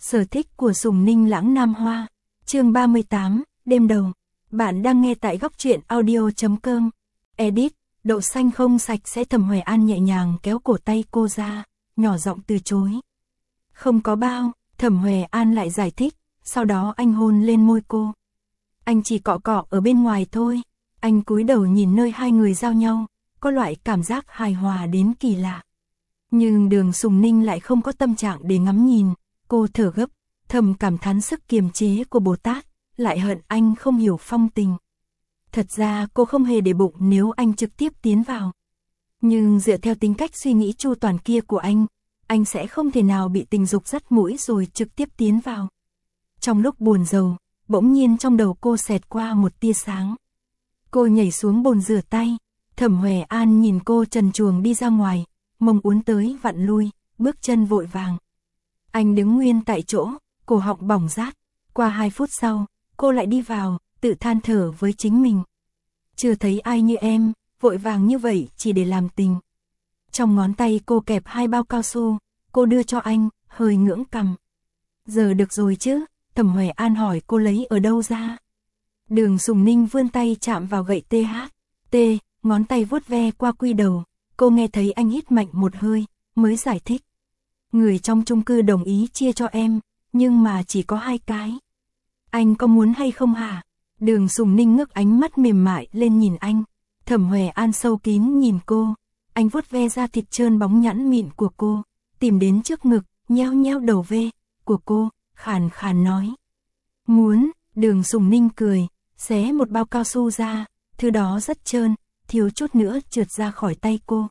Sở thích của Sùng Ninh Lãng Nam Hoa. Chương 38, đêm đầu. Bạn đang nghe tại góc truyện audio.com. Edit, Đậu Xanh không sạch sẽ. Thẩm Hoài An nhẹ nhàng kéo cổ tay cô ra, nhỏ giọng từ chối. Không có bao, Thẩm Hoài An lại giải thích, sau đó anh hôn lên môi cô. Anh chỉ cọ cọ ở bên ngoài thôi. Anh cúi đầu nhìn nơi hai người giao nhau, có loại cảm giác hài hòa đến kỳ lạ. Nhưng Đường Sùng Ninh lại không có tâm trạng để ngắm nhìn. Cô thở gấp, thầm cảm thán sức kiềm chế của Bồ Tát, lại hận anh không hiểu phong tình. Thật ra cô không hề để bụng nếu anh trực tiếp tiến vào. Nhưng dựa theo tính cách suy nghĩ chu toàn kia của anh sẽ không thể nào bị tình dục dắt mũi rồi trực tiếp tiến vào. Trong lúc buồn rầu, bỗng nhiên trong đầu cô xẹt qua một tia sáng. Cô nhảy xuống bồn rửa tay, Thẩm Hoài An nhìn cô trần truồng đi ra ngoài, mông uốn tới vặn lui, bước chân vội vàng. Anh đứng nguyên tại chỗ, cổ họng bỏng rát. Qua 2 phút sau, cô lại đi vào, tự than thở với chính mình. Chưa thấy ai như em, vội vàng như vậy chỉ để làm tình. Trong ngón tay cô kẹp 2 bao cao su, cô đưa cho anh, hơi ngưỡng cằm. Giờ được rồi chứ? Thẩm Hoài An hỏi cô lấy ở đâu ra. Đường Sùng Ninh vươn tay chạm vào gậy THT, ngón tay vuốt ve qua quy đầu. Cô nghe thấy anh hít mạnh một hơi, mới giải thích. Người trong chung cư đồng ý chia cho em, nhưng mà chỉ có 2 cái. Anh có muốn hay không hả? Đường Sùng Ninh ngước ánh mắt mềm mại lên nhìn anh. Thẩm Hoài An sâu kín nhìn cô. Anh vuốt ve da thịt trơn bóng nhẵn mịn của cô, tìm đến trước ngực, nheo nheo đầu ve của cô, khàn khàn nói. Muốn. Đường Sùng Ninh cười, xé một bao cao su ra, thứ đó rất trơn, thiếu chút nữa trượt ra khỏi tay cô.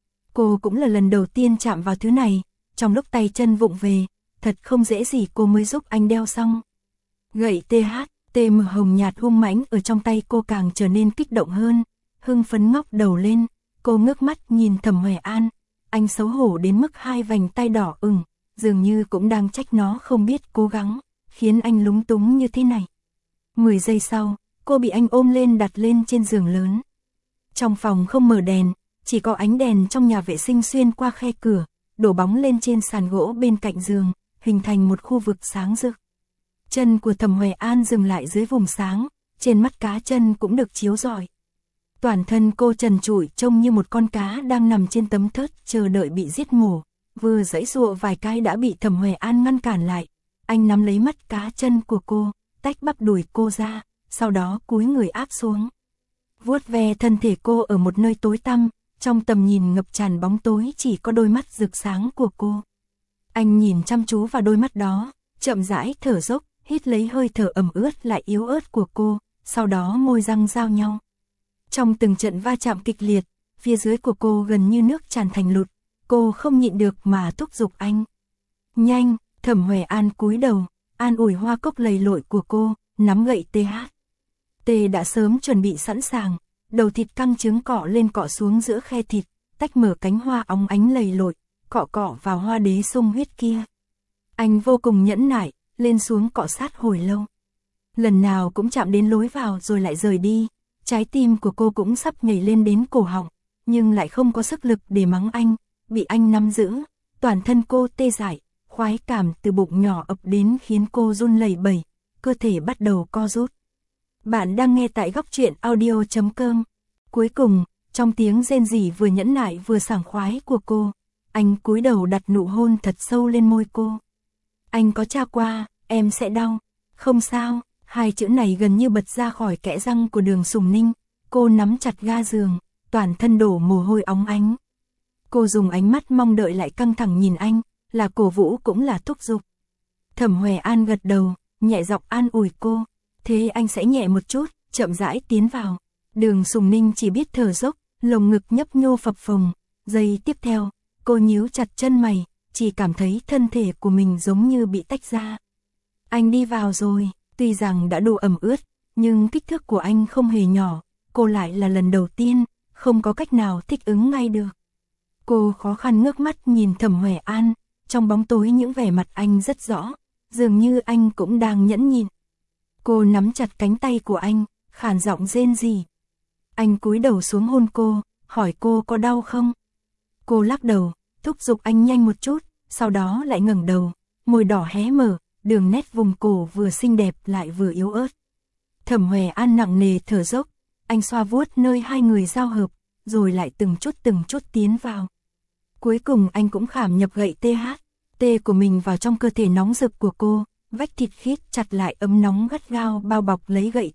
Cô cũng là lần đầu tiên chạm vào thứ này, trong lúc tay chân vụng về, thật không dễ gì cô mới giúp anh đeo xong. Gậy THT màu hồng nhạt hung mãnh ở trong tay cô càng trở nên kích động hơn, hưng phấn ngóc đầu lên, cô ngước mắt nhìn Thẩm Hoài An, anh xấu hổ đến mức 2 vành tay đỏ ửng, dường như cũng đang trách nó không biết cố gắng, khiến anh lúng túng như thế này. 10 giây sau, cô bị anh ôm lên đặt lên trên giường lớn. Trong phòng không mở đèn, chỉ có ánh đèn trong nhà vệ sinh xuyên qua khe cửa, đổ bóng lên trên sàn gỗ bên cạnh giường, hình thành một khu vực sáng rực. Chân của Thẩm Hoài An dừng lại dưới vùng sáng, trên mắt cá chân cũng được chiếu rọi. Toàn thân cô trần trụi trông như một con cá đang nằm trên tấm thớt chờ đợi bị giết mổ, vừa giãy giụa vài cái đã bị Thẩm Hoài An ngăn cản lại. Anh nắm lấy mắt cá chân của cô, tách bắp đùi cô ra, sau đó cúi người áp xuống. Vuốt ve thân thể cô ở một nơi tối tăm, trong tầm nhìn ngập tràn bóng tối chỉ có đôi mắt rực sáng của cô. Anh nhìn chăm chú vào đôi mắt đó, chậm rãi thở dốc, hít lấy hơi thở ẩm ướt lại yếu ớt của cô, sau đó môi răng giao nhau. Trong từng trận va chạm kịch liệt, phía dưới của cô gần như nước tràn thành lụt, cô không nhịn được mà thúc giục anh. Nhanh. Thẩm Hoài An cúi đầu, an ủi hoa cốc lầy lội của cô, nắm gậy THT đã sớm chuẩn bị sẵn sàng, đầu thịt căng trứng cọ lên cọ xuống giữa khe thịt, tách mở cánh hoa óng ánh lầy lội, cọ cọ vào hoa đế sung huyết kia. Anh vô cùng nhẫn nại, lên xuống cọ sát hồi lâu. Lần nào cũng chạm đến lối vào rồi lại rời đi, trái tim của cô cũng sắp nhảy lên đến cổ họng, nhưng lại không có sức lực để mắng anh, bị anh nắm giữ, toàn thân cô tê dại. Khoái cảm từ bụng nhỏ ập đến khiến cô run lẩy bẩy, cơ thể bắt đầu co rút. Bạn đang nghe tại góc truyện audio.com. Cuối cùng, trong tiếng rên rỉ vừa nhẫn nại vừa sảng khoái của cô, anh cúi đầu đặt nụ hôn thật sâu lên môi cô. Anh có tra qua, em sẽ đau. Không sao, 2 chữ này gần như bật ra khỏi kẽ răng của Đường Sùng Ninh. Cô nắm chặt ga giường, toàn thân đổ mồ hôi óng ánh. Cô dùng ánh mắt mong đợi lại căng thẳng nhìn anh. Là cổ vũ cũng là thúc giục. Thẩm Hoài An gật đầu, nhẹ giọng an ủi cô. Thế anh sẽ nhẹ một chút, chậm rãi tiến vào. Đường Sùng Ninh chỉ biết thở dốc, lồng ngực nhấp nhô phập phồng. Giây tiếp theo, cô nhíu chặt chân mày, chỉ cảm thấy thân thể của mình giống như bị tách ra. Anh đi vào rồi, tuy rằng đã đủ ẩm ướt, nhưng kích thước của anh không hề nhỏ. Cô lại là lần đầu tiên, không có cách nào thích ứng ngay được. Cô khó khăn ngước mắt nhìn Thẩm Hoài An. Trong bóng tối những vẻ mặt anh rất rõ, dường như anh cũng đang nhẫn nhịn. Cô nắm chặt cánh tay của anh, khàn giọng rên rỉ. Anh cúi đầu xuống hôn cô, hỏi cô có đau không? Cô lắc đầu, thúc giục anh nhanh một chút, sau đó lại ngẩng đầu, môi đỏ hé mở, đường nét vùng cổ vừa xinh đẹp lại vừa yếu ớt. Thẩm Hoè An nặng nề thở dốc, anh xoa vuốt nơi hai người giao hợp, rồi lại từng chút tiến vào. Cuối cùng anh cũng khảm nhập gậy THT của mình vào trong cơ thể nóng rực của cô, vách thịt khít chặt lại ấm nóng gắt gao bao bọc lấy gậy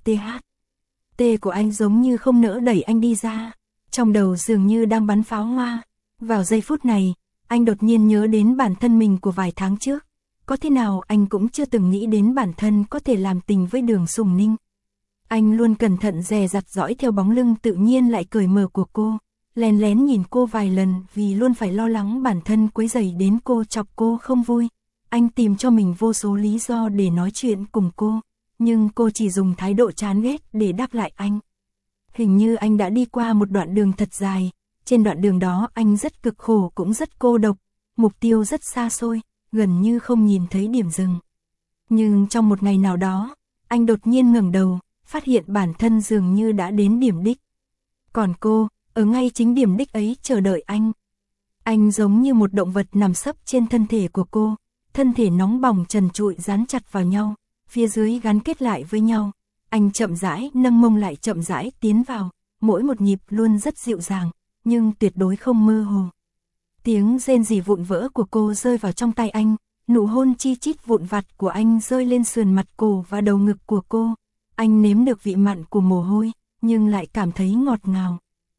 THT của anh giống như không nỡ đẩy anh đi ra, trong đầu dường như đang bắn pháo hoa. Vào giây phút này, anh đột nhiên nhớ đến bản thân mình của vài tháng trước, có thế nào anh cũng chưa từng nghĩ đến bản thân có thể làm tình với Đường Sùng Ninh. Anh luôn cẩn thận dè dặt dõi theo bóng lưng tự nhiên lại cởi mở của cô, lén lén nhìn cô vài lần vì luôn phải lo lắng bản thân quấy rầy đến cô, chọc cô không vui. Anh tìm cho mình vô số lý do để nói chuyện cùng cô, nhưng cô chỉ dùng thái độ chán ghét để đáp lại anh. Hình như anh đã đi qua một đoạn đường thật dài, trên đoạn đường đó anh rất cực khổ cũng rất cô độc, mục tiêu rất xa xôi, gần như không nhìn thấy điểm dừng. Nhưng trong một ngày nào đó, anh đột nhiên ngẩng đầu, phát hiện bản thân dường như đã đến điểm đích. Còn cô, ở ngay chính điểm đích ấy chờ đợi anh. Anh giống như một động vật nằm sấp trên thân thể của cô, thân thể nóng bỏng trần trụi dán chặt vào nhau, phía dưới gắn kết lại với nhau. Anh chậm rãi nâng mông lại chậm rãi tiến vào, mỗi một nhịp luôn rất dịu dàng, nhưng tuyệt đối không mơ hồ. Tiếng rên rỉ vụn vỡ của cô rơi vào trong tay anh, nụ hôn chi chít vụn vặt của anh rơi lên sườn mặt cổ và đầu ngực của cô. Anh nếm được vị mặn của mồ hôi, nhưng lại cảm thấy ngọt ngào.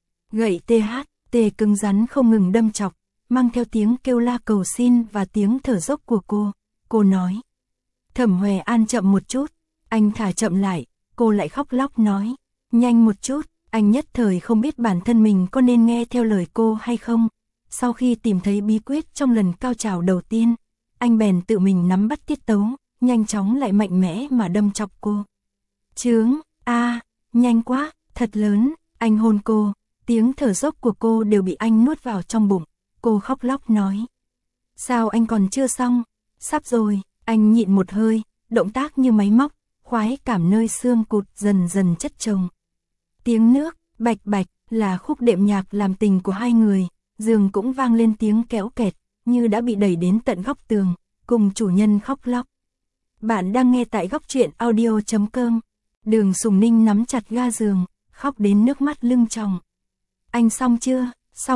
Gậy THT cứng rắn không ngừng đâm chọc, mang theo tiếng kêu la cầu xin và tiếng thở dốc của cô. Cô nói. Thẩm Hoè An chậm một chút, anh thả chậm lại, cô lại khóc lóc nói. Nhanh một chút, anh nhất thời không biết bản thân mình có nên nghe theo lời cô hay không. Sau khi tìm thấy bí quyết trong lần cao trào đầu tiên, anh bèn tự mình nắm bắt tiết tấu, nhanh chóng lại mạnh mẽ mà đâm chọc cô. Chướng, nhanh quá, thật lớn, anh hôn cô, tiếng thở dốc của cô đều bị anh nuốt vào trong bụng, cô khóc lóc nói. Sao anh còn chưa xong, sắp rồi, anh nhịn một hơi, động tác như máy móc, khoái cảm nơi xương cụt dần dần chất chồng. Tiếng nước, bạch bạch, là khúc đệm nhạc làm tình của hai người, giường cũng vang lên tiếng kéo kẹt, như đã bị đẩy đến tận góc tường, cùng chủ nhân khóc lóc. Bạn đang nghe tại góc truyện audio.com. Đường Sùng Ninh nắm chặt ga giường, khóc đến nước mắt lưng tròng. Anh xong chưa?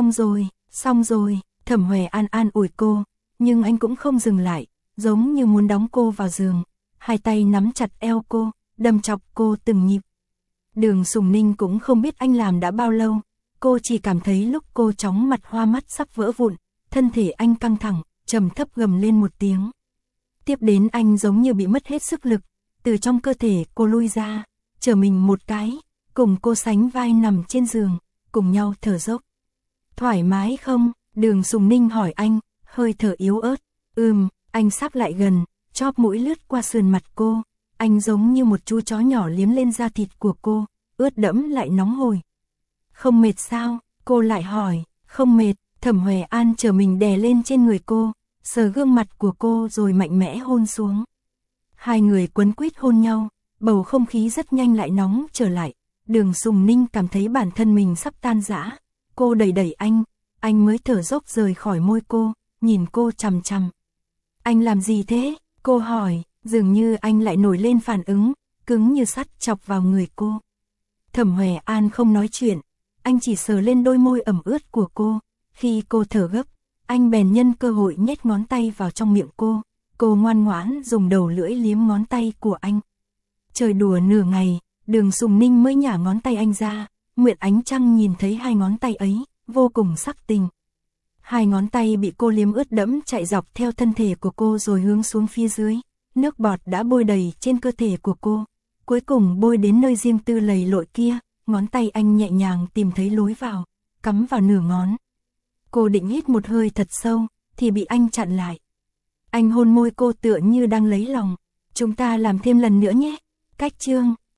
Xong rồi, Thẩm Hoè An an ủi cô, nhưng anh cũng không dừng lại, giống như muốn đóng cô vào giường, hai tay nắm chặt eo cô, đâm chọc cô từng nhịp. Đường Sùng Ninh cũng không biết anh làm đã bao lâu, cô chỉ cảm thấy lúc cô chóng mặt hoa mắt sắp vỡ vụn, thân thể anh căng thẳng, trầm thấp gầm lên một tiếng. Tiếp đến anh giống như bị mất hết sức lực, từ trong cơ thể cô lui ra, trở mình một cái, cùng cô sánh vai nằm trên giường, cùng nhau thở dốc. Thoải mái không? Đường Sùng Ninh hỏi anh, hơi thở yếu ớt. Anh sắp lại gần, chóp mũi lướt qua sườn mặt cô, anh giống như một chú chó nhỏ liếm lên da thịt của cô, ướt đẫm lại nóng hổi. Không mệt sao? Cô lại hỏi. Không mệt. Thẩm Hoè An trở mình đè lên trên người cô, sờ gương mặt của cô rồi mạnh mẽ hôn xuống. Hai người quấn quýt hôn nhau, bầu không khí rất nhanh lại nóng trở lại. Đường Sùng Ninh cảm thấy bản thân mình sắp tan rã. Cô đẩy anh mới thở dốc rời khỏi môi cô, nhìn cô chằm chằm. Anh làm gì thế? Cô hỏi, dường như anh lại nổi lên phản ứng, cứng như sắt chọc vào người cô. Thẩm Hoè An không nói chuyện, anh chỉ sờ lên đôi môi ẩm ướt của cô. Khi cô thở gấp, anh bèn nhân cơ hội nhét ngón tay vào trong miệng cô. Cô ngoan ngoãn dùng đầu lưỡi liếm ngón tay của anh. Chơi đùa nửa ngày, Đường Sùng Ninh mới nhả ngón tay anh ra. Nguyệt Ánh Trăng nhìn thấy hai ngón tay ấy, vô cùng sắc tình. Hai ngón tay bị cô liếm ướt đẫm chạy dọc theo thân thể của cô rồi hướng xuống phía dưới. Nước bọt đã bôi đầy trên cơ thể của cô. Cuối cùng bôi đến nơi riêng tư lầy lội kia, ngón tay anh nhẹ nhàng tìm thấy lối vào, cắm vào nửa ngón. Cô định hít một hơi thật sâu, thì bị anh chặn lại. Anh hôn môi cô tựa như đang lấy lòng. Chúng ta làm thêm lần nữa nhé. Cách chương